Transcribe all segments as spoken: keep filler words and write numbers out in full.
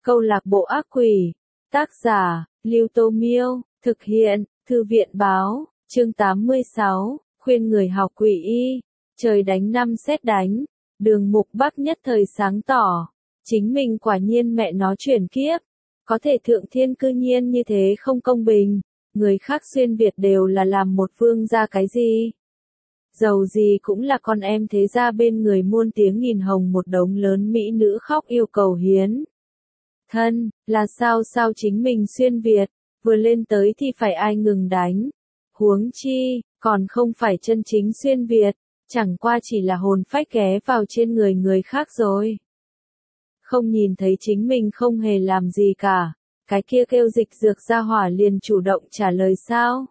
Câu lạc bộ ác quỷ. Tác giả, Lưu Tô Miêu. Thực hiện, Thư viện Báo. Chương tám mươi sáu. Khuyên người học quỷ y. Trời đánh năm sét đánh. Đường Mục Bắc nhất thời sáng tỏ. Chính mình quả nhiên mẹ nó chuyển kiếp. Có thể thượng thiên cư nhiên như thế không công bình. Người khác xuyên Việt đều là làm một vương gia cái gì. Dầu gì cũng là con em thế gia bên người muôn tiếng nghìn hồng một đống lớn mỹ nữ khóc yêu cầu hiến. Thân, là sao sao chính mình xuyên Việt, vừa lên tới thì phải ai ngừng đánh. Huống chi, còn không phải chân chính xuyên Việt, chẳng qua chỉ là hồn phách ghé vào trên người người khác rồi. Không nhìn thấy chính mình không hề làm gì cả, cái kia kêu dịch dược gia hỏa liền chủ động trả lời sao.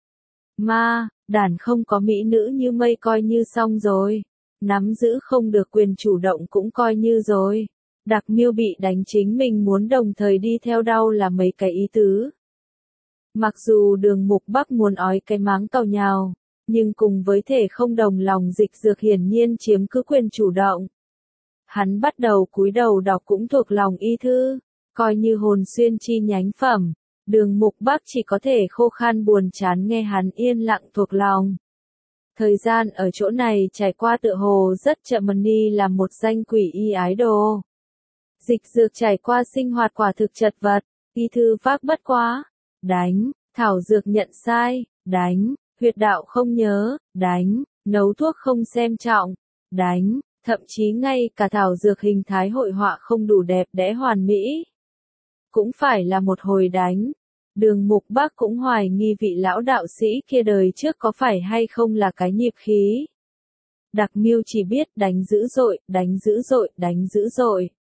Ma, đàn không có mỹ nữ như mây coi như xong rồi, nắm giữ không được quyền chủ động cũng coi như rồi. Đặc Miêu bị đánh chính mình muốn đồng thời đi theo đau là mấy cái ý tứ. Mặc dù Đường Mục Bắc muốn ói cái máng cào nhào, nhưng cùng với thể không đồng lòng dịch dược hiển nhiên chiếm cứ quyền chủ động. Hắn bắt đầu cúi đầu đọc cũng thuộc lòng y thư, coi như hồn xuyên chi nhánh phẩm. Đường Mục Bắc chỉ có thể khô khan buồn chán nghe hắn yên lặng thuộc lòng. Thời gian ở chỗ này trải qua tựa hồ rất chậm. Money là một danh quỷ y ái đồ. Dịch dược trải qua sinh hoạt quả thực chật vật, y thư pháp bất quá, đánh, thảo dược nhận sai, đánh, huyệt đạo không nhớ, đánh, nấu thuốc không xem trọng, đánh, thậm chí ngay cả thảo dược hình thái hội họa không đủ đẹp đẽ hoàn mỹ. Cũng phải là một hồi đánh. Đường Mục Bắc cũng hoài nghi vị lão đạo sĩ kia đời trước có phải hay không là cái nghiệp khí. Đặc Miêu chỉ biết đánh dữ dội, đánh dữ dội, đánh dữ dội.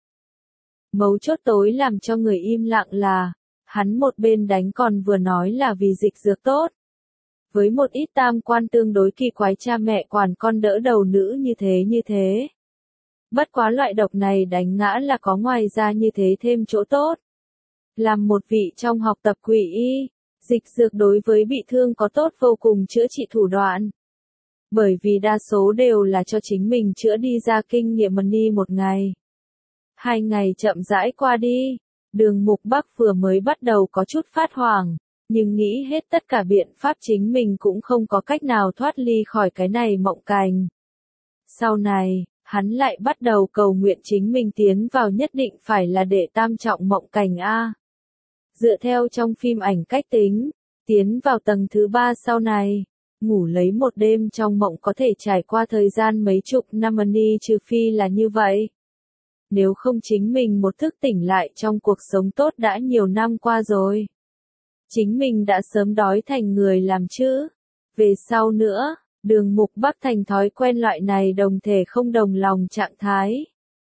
Mấu chốt tối làm cho người im lặng là, hắn một bên đánh còn vừa nói là vì dịch dược tốt. Với một ít tam quan tương đối kỳ quái cha mẹ quản con đỡ đầu nữ như thế như thế. Bất quá loại độc này đánh ngã là có ngoài ra như thế thêm chỗ tốt. Làm một vị trong học tập quỷ y, dịch dược đối với bị thương có tốt vô cùng chữa trị thủ đoạn. Bởi vì đa số đều là cho chính mình chữa đi ra kinh nghiệm money một ngày. Hai ngày chậm rãi qua đi, Đường Mục Bắc vừa mới bắt đầu có chút phát hoảng, nhưng nghĩ hết tất cả biện pháp chính mình cũng không có cách nào thoát ly khỏi cái này mộng cảnh. Sau này, hắn lại bắt đầu cầu nguyện chính mình tiến vào nhất định phải là đệ tam trọng mộng cảnh A. Dựa theo trong phim ảnh cách tính, tiến vào tầng thứ ba sau này, ngủ lấy một đêm trong mộng có thể trải qua thời gian mấy chục năm money trừ phi là như vậy. Nếu không chính mình một thức tỉnh lại trong cuộc sống tốt đã nhiều năm qua rồi. Chính mình đã sớm đói thành người làm chứ. Về sau nữa, Đường Mục Bắc thành thói quen loại này đồng thể không đồng lòng trạng thái.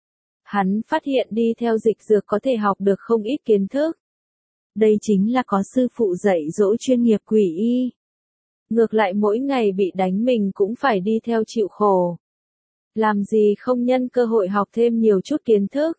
Hắn phát hiện đi theo dịch dược có thể học được không ít kiến thức. Đây chính là có sư phụ dạy dỗ chuyên nghiệp quỷ y. Ngược lại mỗi ngày bị đánh mình cũng phải đi theo chịu khổ. Làm gì không nhân cơ hội học thêm nhiều chút kiến thức.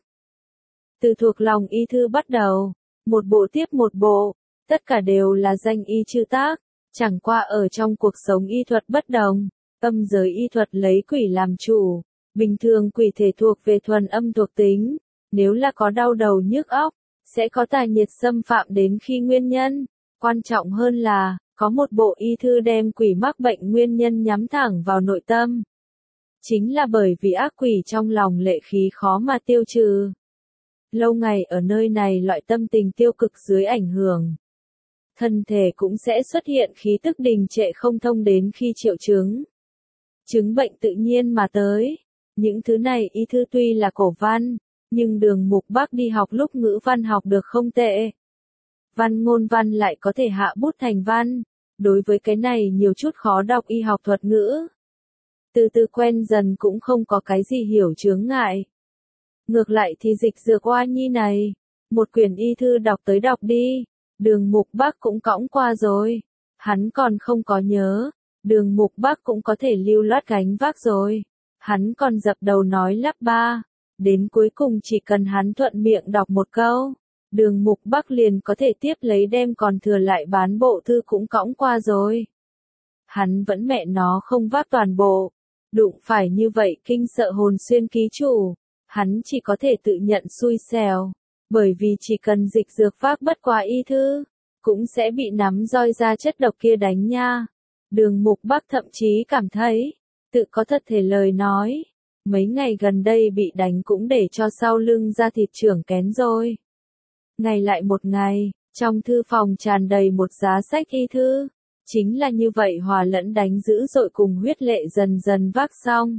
Từ thuộc lòng y thư bắt đầu, một bộ tiếp một bộ, tất cả đều là danh y chư tác, chẳng qua ở trong cuộc sống y thuật bất đồng, âm giới y thuật lấy quỷ làm chủ, bình thường quỷ thể thuộc về thuần âm thuộc tính, nếu là có đau đầu nhức óc, sẽ có tà nhiệt xâm phạm đến khi nguyên nhân, quan trọng hơn là, có một bộ y thư đem quỷ mắc bệnh nguyên nhân nhắm thẳng vào nội tâm. Chính là bởi vì ác quỷ trong lòng lệ khí khó mà tiêu trừ. Lâu ngày ở nơi này loại tâm tình tiêu cực dưới ảnh hưởng. Thân thể cũng sẽ xuất hiện khí tức đình trệ không thông đến khi triệu chứng. Chứng bệnh tự nhiên mà tới. Những thứ này y thư tuy là cổ văn, nhưng Đường Mục Bắc đi học lúc ngữ văn học được không tệ. Văn ngôn văn lại có thể hạ bút thành văn. Đối với cái này nhiều chút khó đọc y học thuật ngữ. Từ từ quen dần cũng không có cái gì hiểu chướng ngại. Ngược lại thì dịch dược oa nhi này, một quyển y thư đọc tới đọc đi, Đường Mục Bắc cũng cõng qua rồi. Hắn còn không có nhớ, Đường Mục Bắc cũng có thể lưu loát gánh vác rồi. Hắn còn dập đầu nói lắp ba, đến cuối cùng chỉ cần hắn thuận miệng đọc một câu, Đường Mục Bắc liền có thể tiếp lấy đem còn thừa lại bán bộ thư cũng cõng qua rồi. Hắn vẫn mẹ nó không vác toàn bộ. Đụng phải như vậy kinh sợ hồn xuyên ký chủ, hắn chỉ có thể tự nhận xui xẻo. Bởi vì chỉ cần dịch dược vác bất quá y thư, cũng sẽ bị nắm roi ra chất độc kia đánh nha. Đường Mục Bắc thậm chí cảm thấy, tự có thật thể lời nói, mấy ngày gần đây bị đánh cũng để cho sau lưng ra thịt trưởng kén rồi. Ngày lại một ngày, trong thư phòng tràn đầy một giá sách y thư, chính là như vậy hòa lẫn đánh dữ dội cùng huyết lệ dần dần vác xong.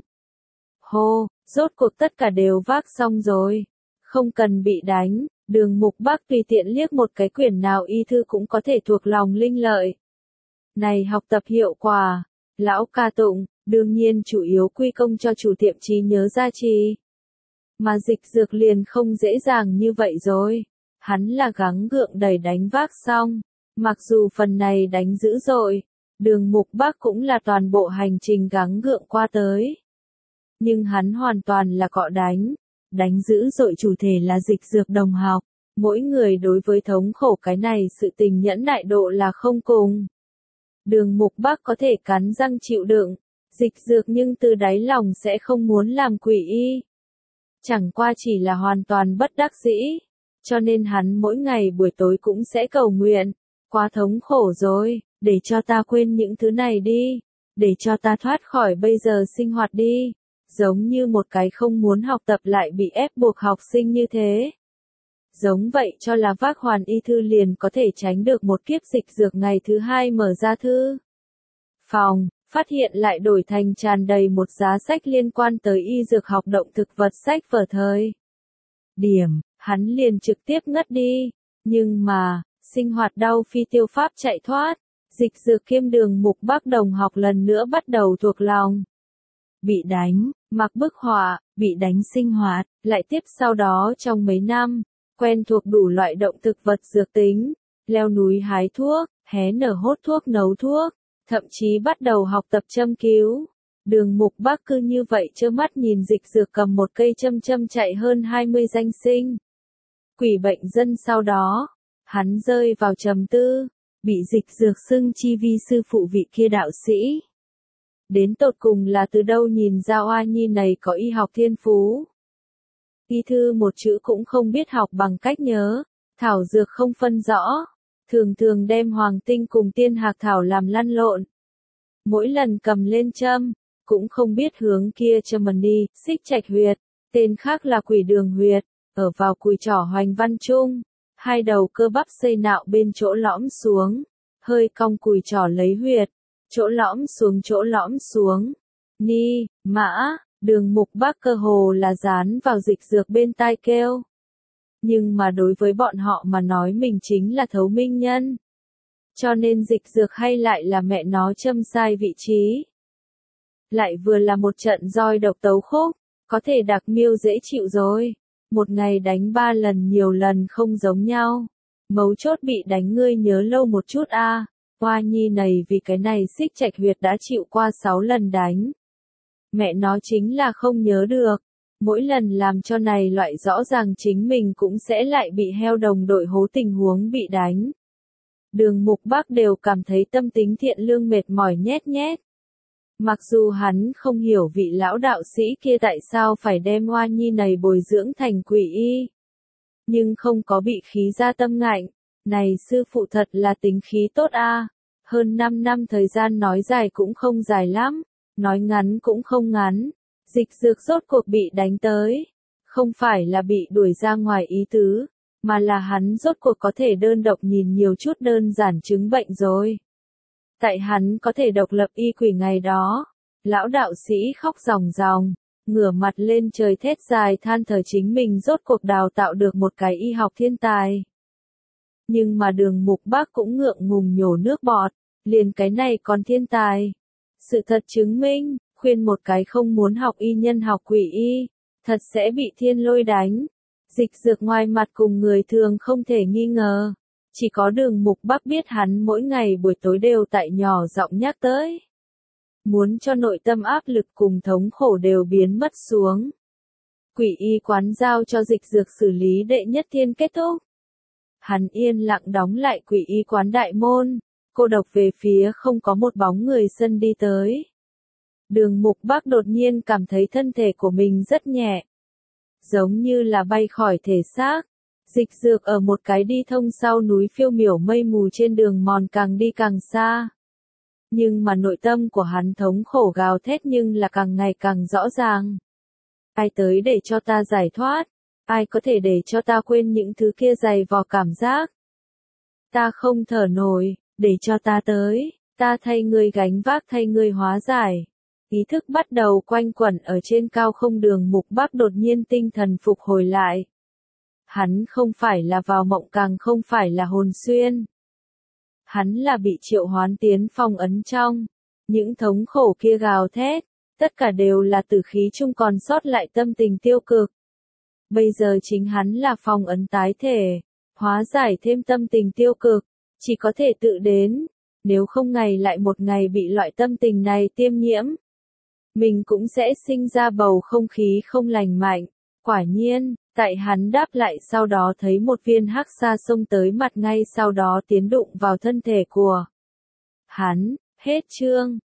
Hô, rốt cuộc tất cả đều vác xong rồi, không cần bị đánh, Đường Mục Bắc tùy tiện liếc một cái quyển nào y thư cũng có thể thuộc lòng linh lợi. Này học tập hiệu quả, lão ca tụng, đương nhiên chủ yếu quy công cho chủ tiệm trí nhớ gia trì. Mà dịch dược liền không dễ dàng như vậy rồi, hắn là gắng gượng đẩy đánh vác xong, mặc dù phần này đánh dữ dội, Đường Mục Bắc cũng là toàn bộ hành trình gắng gượng qua tới. Nhưng hắn hoàn toàn là cọ đánh. Đánh dữ dội chủ thể là dịch dược đồng học, mỗi người đối với thống khổ cái này sự tình nhẫn nại độ là không cùng. Đường Mục Bắc có thể cắn răng chịu đựng, dịch dược nhưng từ đáy lòng sẽ không muốn làm quỷ y. Chẳng qua chỉ là hoàn toàn bất đắc dĩ, cho nên hắn mỗi ngày buổi tối cũng sẽ cầu nguyện, quá thống khổ rồi, để cho ta quên những thứ này đi, để cho ta thoát khỏi bây giờ sinh hoạt đi. Giống như một cái không muốn học tập lại bị ép buộc học sinh như thế. Giống vậy cho là vác hoàn y thư liền có thể tránh được một kiếp dịch dược ngày thứ hai mở ra thư phòng, phát hiện lại đổi thành tràn đầy một giá sách liên quan tới y dược học động thực vật sách vở thời. Điểm, hắn liền trực tiếp ngất đi, nhưng mà, sinh hoạt đau phi tiêu pháp chạy thoát, dịch dược kiêm Đường Mục Bắc đồng học lần nữa bắt đầu thuộc lòng. Bị đánh, mặc bức họa, bị đánh sinh hoạt, lại tiếp sau đó trong mấy năm, quen thuộc đủ loại động thực vật dược tính, leo núi hái thuốc, hé nở hốt thuốc nấu thuốc, thậm chí bắt đầu học tập châm cứu. Đường Mục Bắc cứ như vậy trơ mắt nhìn dịch dược cầm một cây châm châm chạy hơn hai mươi danh sinh. Quỷ bệnh dân sau đó, hắn rơi vào trầm tư, bị dịch dược xưng chi vi sư phụ vị kia đạo sĩ. Đến tột cùng là từ đâu nhìn ra oa nhi này có y học thiên phú. Y thư một chữ cũng không biết học bằng cách nhớ, thảo dược không phân rõ, thường thường đem hoàng tinh cùng tiên hạc thảo làm lăn lộn. Mỗi lần cầm lên châm, cũng không biết hướng kia châm mần đi, xích trạch huyệt, tên khác là quỷ đường huyệt, ở vào cùi trỏ hoành văn trung, hai đầu cơ bắp xây nạo bên chỗ lõm xuống, hơi cong cùi trỏ lấy huyệt. Chỗ lõm xuống chỗ lõm xuống. Ni, mã, Đường Mục Bắc cơ hồ là dán vào dịch dược bên tai kêu. Nhưng mà đối với bọn họ mà nói mình chính là thấu minh nhân. Cho nên dịch dược hay lại là mẹ nó châm sai vị trí. Lại vừa là một trận roi độc tấu khúc, có thể đặc miêu dễ chịu rồi. Một ngày đánh ba lần nhiều lần không giống nhau. Mấu chốt bị đánh ngươi nhớ lâu một chút a. À. Hoa nhi này vì cái này xích trạch huyệt đã chịu qua sáu lần đánh. Mẹ nó chính là không nhớ được. Mỗi lần làm cho này loại rõ ràng chính mình cũng sẽ lại bị heo đồng đội hố tình huống bị đánh. Đường Mục Bắc đều cảm thấy tâm tính thiện lương mệt mỏi nhét nhét. Mặc dù hắn không hiểu vị lão đạo sĩ kia tại sao phải đem Hoa nhi này bồi dưỡng thành quỷ y. Nhưng không có bị khí ra tâm ngạnh. Này sư phụ thật là tính khí tốt a. À. Hơn năm năm thời gian nói dài cũng không dài lắm, nói ngắn cũng không ngắn. Dịch dược rốt cuộc bị đánh tới. Không phải là bị đuổi ra ngoài ý tứ, mà là hắn rốt cuộc có thể đơn độc nhìn nhiều chút đơn giản chứng bệnh rồi. Tại hắn có thể độc lập y quỷ ngày đó, lão đạo sĩ khóc ròng ròng, ngửa mặt lên trời thét dài than thở chính mình rốt cuộc đào tạo được một cái y học thiên tài. Nhưng mà Đường Mục Bắc cũng ngượng ngùng nhổ nước bọt, liền cái này còn thiên tài. Sự thật chứng minh, khuyên một cái không muốn học y nhân học quỷ y, thật sẽ bị thiên lôi đánh. Dịch dược ngoài mặt cùng người thường không thể nghi ngờ. Chỉ có Đường Mục Bắc biết hắn mỗi ngày buổi tối đều tại nhỏ giọng nhắc tới. Muốn cho nội tâm áp lực cùng thống khổ đều biến mất xuống. Quỷ y quán giao cho dịch dược xử lý đệ nhất thiên kết thúc. Hắn yên lặng đóng lại quỷ y quán đại môn, cô độc về phía không có một bóng người sân đi tới. Đường Mục Bắc đột nhiên cảm thấy thân thể của mình rất nhẹ. Giống như là bay khỏi thể xác. Dịch dược ở một cái đi thông sau núi phiêu miểu mây mù trên đường mòn càng đi càng xa. Nhưng mà nội tâm của hắn thống khổ gào thét nhưng là càng ngày càng rõ ràng. Ai tới để cho ta giải thoát? Ai có thể để cho ta quên những thứ kia dày vò cảm giác? Ta không thở nổi, để cho ta tới, ta thay ngươi gánh vác thay ngươi hóa giải. Ý thức bắt đầu quanh quẩn ở trên cao không, Đường Mục Bắc đột nhiên tinh thần phục hồi lại. Hắn không phải là vào mộng, càng không phải là hồn xuyên. Hắn là bị triệu hoán tiến phong ấn trong. Những thống khổ kia gào thét, tất cả đều là tử khí chung còn sót lại tâm tình tiêu cực. Bây giờ chính hắn là phong ấn tái thể, hóa giải thêm tâm tình tiêu cực, chỉ có thể tự đến, nếu không ngày lại một ngày bị loại tâm tình này tiêm nhiễm. Mình cũng sẽ sinh ra bầu không khí không lành mạnh. Quả nhiên, tại hắn đáp lại sau đó thấy một viên hắc sa xông tới mặt ngay sau đó tiến đụng vào thân thể của hắn. Hết chương.